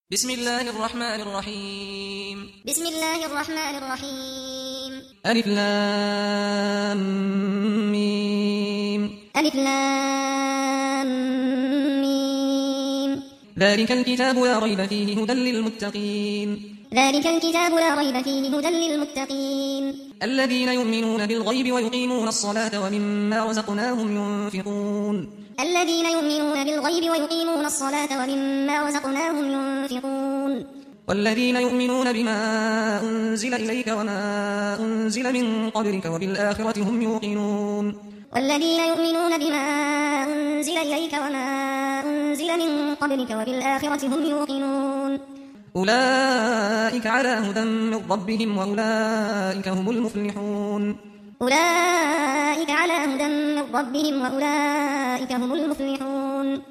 بسم الله الرحمن الرحيم. بسم الله الرحمن الرحيم. ألف لام ميم. ألف لام ميم. ذلك الكتاب لا ريب فيه هدى للمتقين. ذلك الكتاب لا ريب فيه هدى للمتقين. الذين يؤمنون بالغيب ويقيمون الصلاة ومما رزقناهم ينفقون. الذين يؤمنون بالغيب ويقيمون الصلاة ومما رزقناهم ينفقون. والذين يؤمنون بما أنزل إليك وما أنزل من قبلك وبالآخرة هم يوقنون. والذين يؤمنون بما أنزل إليك وما أنزل من قبلك وبالآخرة هم يوقنون. أولئك على هدى من ربهم وأولئك هم المفلحون. أولئك على هدى من ربهم وأولئك هم المفلحون.